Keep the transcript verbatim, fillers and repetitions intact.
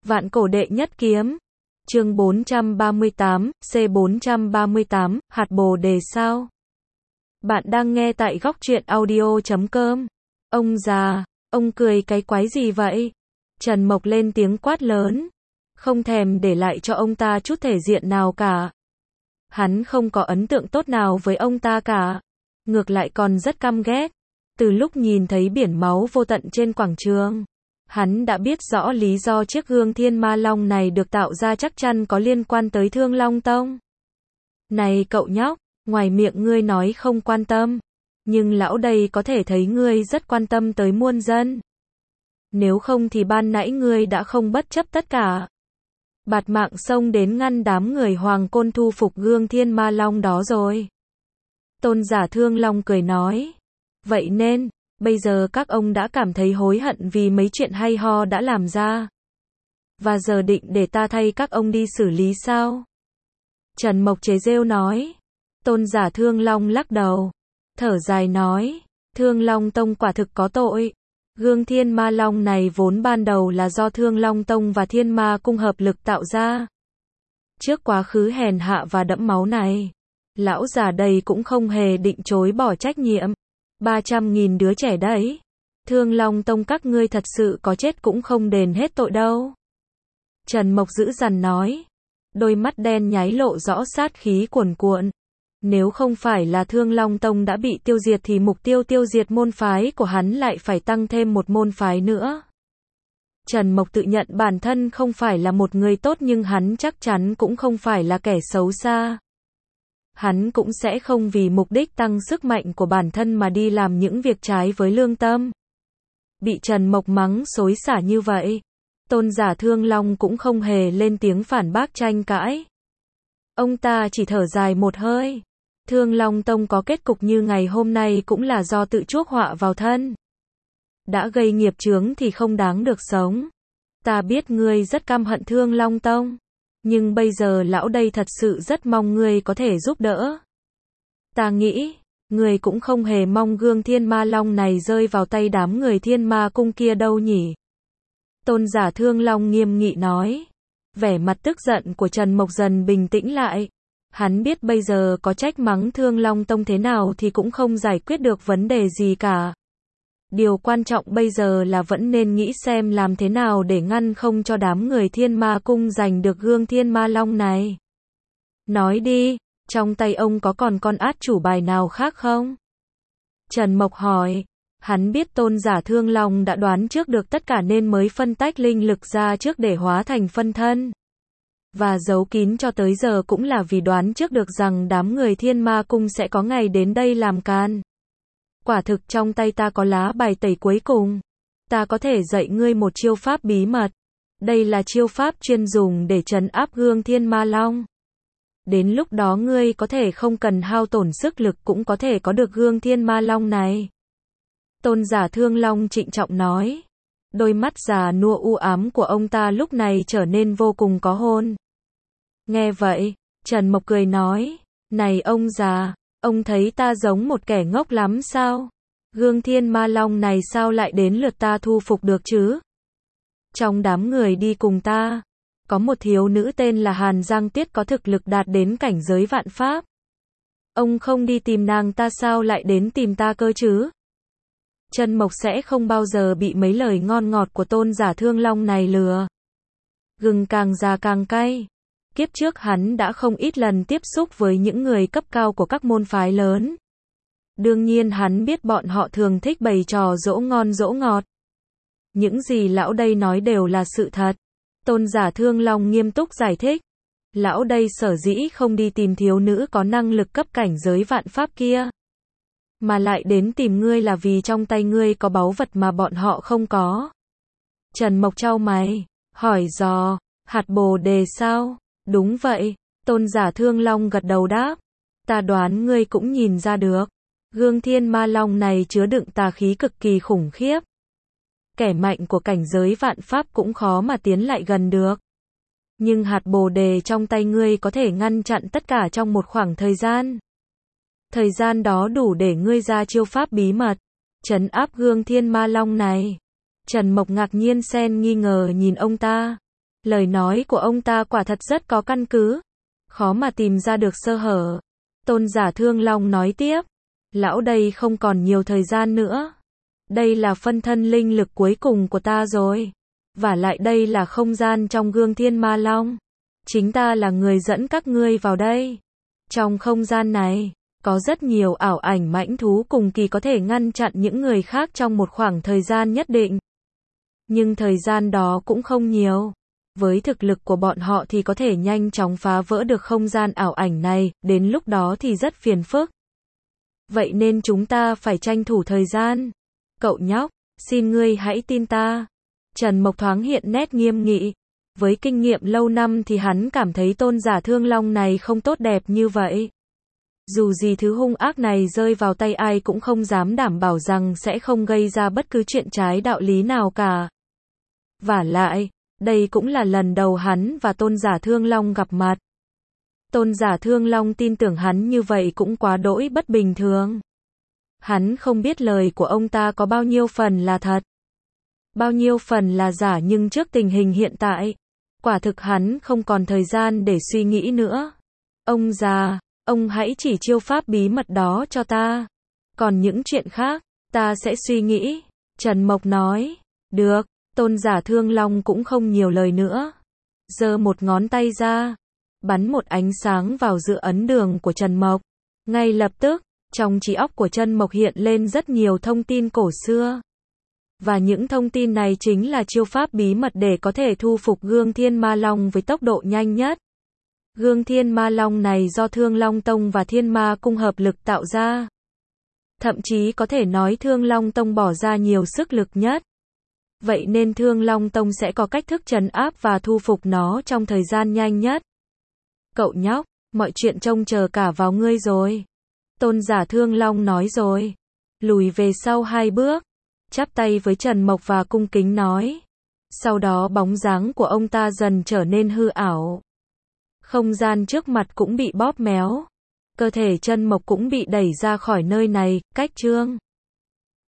Vạn cổ đệ nhất kiếm. Chương bốn trăm ba mươi tám, C bốn trăm ba mươi tám, hạt bồ đề sao? Bạn đang nghe tại góc truyện audio chấm com. Ông già, ông cười cái quái gì vậy? Trần Mộc lên tiếng quát lớn. Không thèm để lại cho ông ta chút thể diện nào cả. Hắn không có ấn tượng tốt nào với ông ta cả. Ngược lại còn rất căm ghét. Từ lúc nhìn thấy biển máu vô tận trên quảng trường, hắn đã biết rõ lý do chiếc gương Thiên Ma Long này được tạo ra chắc chắn có liên quan tới Thương Long Tông. Này cậu nhóc, ngoài miệng ngươi nói không quan tâm, nhưng lão đây có thể thấy ngươi rất quan tâm tới muôn dân. Nếu không thì ban nãy ngươi đã không bất chấp tất cả, bạt mạng xông đến ngăn đám người Hoàng Côn thu phục gương Thiên Ma Long đó rồi. Tôn giả Thương Long cười nói. Vậy nên, bây giờ các ông đã cảm thấy hối hận vì mấy chuyện hay ho đã làm ra. Và giờ định để ta thay các ông đi xử lý sao? Trần Mộc chế giễu nói. Tôn giả Thương Long lắc đầu. Thở dài nói. Thương Long Tông quả thực có tội. Gương Thiên Ma Long này vốn ban đầu là do Thương Long Tông và Thiên Ma Cung hợp lực tạo ra. Trước quá khứ hèn hạ và đẫm máu này, lão già đây cũng không hề định chối bỏ trách nhiệm. ba trăm nghìn đứa trẻ đấy. Thương Long Tông các ngươi thật sự có chết cũng không đền hết tội đâu. Trần Mộc dữ dằn nói. Đôi mắt đen nháy lộ rõ sát khí cuồn cuộn. Nếu không phải là Thương Long Tông đã bị tiêu diệt thì mục tiêu tiêu diệt môn phái của hắn lại phải tăng thêm một môn phái nữa. Trần Mộc tự nhận bản thân không phải là một người tốt nhưng hắn chắc chắn cũng không phải là kẻ xấu xa. Hắn cũng sẽ không vì mục đích tăng sức mạnh của bản thân mà đi làm những việc trái với lương tâm. Bị Trần Mộc mắng xối xả như vậy, Tôn giả Thương Long cũng không hề lên tiếng phản bác tranh cãi. Ông ta chỉ thở dài một hơi. Thương Long Tông có kết cục như ngày hôm nay cũng là do tự chuốc họa vào thân. Đã gây nghiệp chướng thì không đáng được sống. Ta biết ngươi rất căm hận Thương Long Tông, nhưng bây giờ lão đây thật sự rất mong ngươi có thể giúp đỡ. Ta nghĩ, ngươi cũng không hề mong gương Thiên Ma Long này rơi vào tay đám người Thiên Ma Cung kia đâu nhỉ? Tôn giả Thương Long nghiêm nghị nói. Vẻ mặt tức giận của Trần Mộc dần bình tĩnh lại. Hắn biết bây giờ có trách mắng Thương Long Tông thế nào thì cũng không giải quyết được vấn đề gì cả. Điều quan trọng bây giờ là vẫn nên nghĩ xem làm thế nào để ngăn không cho đám người Thiên Ma Cung giành được gương Thiên Ma Long này. Nói đi, trong tay ông có còn con át chủ bài nào khác không? Trần Mộc hỏi. Hắn biết Tôn giả Thương Long đã đoán trước được tất cả nên mới phân tách linh lực ra trước để hóa thành phân thân. Và giấu kín cho tới giờ cũng là vì đoán trước được rằng đám người Thiên Ma Cung sẽ có ngày đến đây làm can. Quả thực trong tay ta có lá bài tẩy cuối cùng. Ta có thể dạy ngươi một chiêu pháp bí mật. Đây là chiêu pháp chuyên dùng để trấn áp gương Thiên Ma Long. Đến lúc đó ngươi có thể không cần hao tổn sức lực cũng có thể có được gương Thiên Ma Long này. Tôn giả Thương Long trịnh trọng nói. Đôi mắt già nua u ám của ông ta lúc này trở nên vô cùng có hồn. Nghe vậy, Trần Mộc cười nói. Này ông già, ông thấy ta giống một kẻ ngốc lắm sao? Gương Thiên Ma Long này sao lại đến lượt ta thu phục được chứ? Trong đám người đi cùng ta, có một thiếu nữ tên là Hàn Giang Tiết có thực lực đạt đến cảnh giới vạn pháp. Ông không đi tìm nàng ta sao lại đến tìm ta cơ chứ? Trần Mộc sẽ không bao giờ bị mấy lời ngon ngọt của Tôn giả Thương Long này lừa. Gừng càng già càng cay. Kiếp trước hắn đã không ít lần tiếp xúc với những người cấp cao của các môn phái lớn. Đương nhiên hắn biết bọn họ thường thích bày trò dỗ ngon dỗ ngọt. Những gì lão đây nói đều là sự thật. Tôn giả Thương Long nghiêm túc giải thích. Lão đây sở dĩ không đi tìm thiếu nữ có năng lực cấp cảnh giới vạn pháp kia, mà lại đến tìm ngươi là vì trong tay ngươi có báu vật mà bọn họ không có. Trần Mộc chau mày, hỏi dò, hạt bồ đề sao? Đúng vậy, Tôn giả Thương Long gật đầu đáp. Ta đoán ngươi cũng nhìn ra được. Gương Thiên Ma Long này chứa đựng tà khí cực kỳ khủng khiếp. Kẻ mạnh của cảnh giới vạn pháp cũng khó mà tiến lại gần được. Nhưng hạt bồ đề trong tay ngươi có thể ngăn chặn tất cả trong một khoảng thời gian. Thời gian đó đủ để ngươi ra chiêu pháp bí mật, trấn áp gương Thiên Ma Long này. Trần Mộc ngạc nhiên xen nghi ngờ nhìn ông ta. Lời nói của ông ta quả thật rất có căn cứ. Khó mà tìm ra được sơ hở. Tôn giả Thương Long nói tiếp. Lão đây không còn nhiều thời gian nữa. Đây là phân thân linh lực cuối cùng của ta rồi. Và lại đây là không gian trong gương Thiên Ma Long. Chính ta là người dẫn các ngươi vào đây. Trong không gian này, có rất nhiều ảo ảnh mãnh thú cùng kỳ có thể ngăn chặn những người khác trong một khoảng thời gian nhất định. Nhưng thời gian đó cũng không nhiều. Với thực lực của bọn họ thì có thể nhanh chóng phá vỡ được không gian ảo ảnh này, đến lúc đó thì rất phiền phức. Vậy nên chúng ta phải tranh thủ thời gian. Cậu nhóc, xin ngươi hãy tin ta. Trần Mộc thoáng hiện nét nghiêm nghị. Với kinh nghiệm lâu năm thì hắn cảm thấy tôn giả Thương Long này không tốt đẹp như vậy. Dù gì thứ hung ác này rơi vào tay ai cũng không dám đảm bảo rằng sẽ không gây ra bất cứ chuyện trái đạo lý nào cả. Vả lại, đây cũng là lần đầu hắn và tôn giả Thương Long gặp mặt. Tôn giả Thương Long tin tưởng hắn như vậy cũng quá đỗi bất bình thường. Hắn không biết lời của ông ta có bao nhiêu phần là thật, bao nhiêu phần là giả, nhưng trước tình hình hiện tại, quả thực hắn không còn thời gian để suy nghĩ nữa. Ông già, ông hãy chỉ chiêu pháp bí mật đó cho ta. Còn những chuyện khác, ta sẽ suy nghĩ. Trần Mộc nói. Được, tôn giả Thương Long cũng không nhiều lời nữa. Giơ một ngón tay ra, bắn một ánh sáng vào giữa ấn đường của Trần Mộc. Ngay lập tức, trong trí óc của Trần Mộc hiện lên rất nhiều thông tin cổ xưa. Và những thông tin này chính là chiêu pháp bí mật để có thể thu phục gương Thiên Ma Long với tốc độ nhanh nhất. Gương Thiên Ma Long này do Thương Long Tông và Thiên Ma Cung hợp lực tạo ra. Thậm chí có thể nói Thương Long Tông bỏ ra nhiều sức lực nhất. Vậy nên Thương Long Tông sẽ có cách thức trấn áp và thu phục nó trong thời gian nhanh nhất. Cậu nhóc, mọi chuyện trông chờ cả vào ngươi rồi. Tôn giả Thương Long nói rồi. Lùi về sau hai bước, chắp tay với Trần Mộc và cung kính nói. Sau đó bóng dáng của ông ta dần trở nên hư ảo. Không gian trước mặt cũng bị bóp méo. Cơ thể Trần Mộc cũng bị đẩy ra khỏi nơi này, cách chương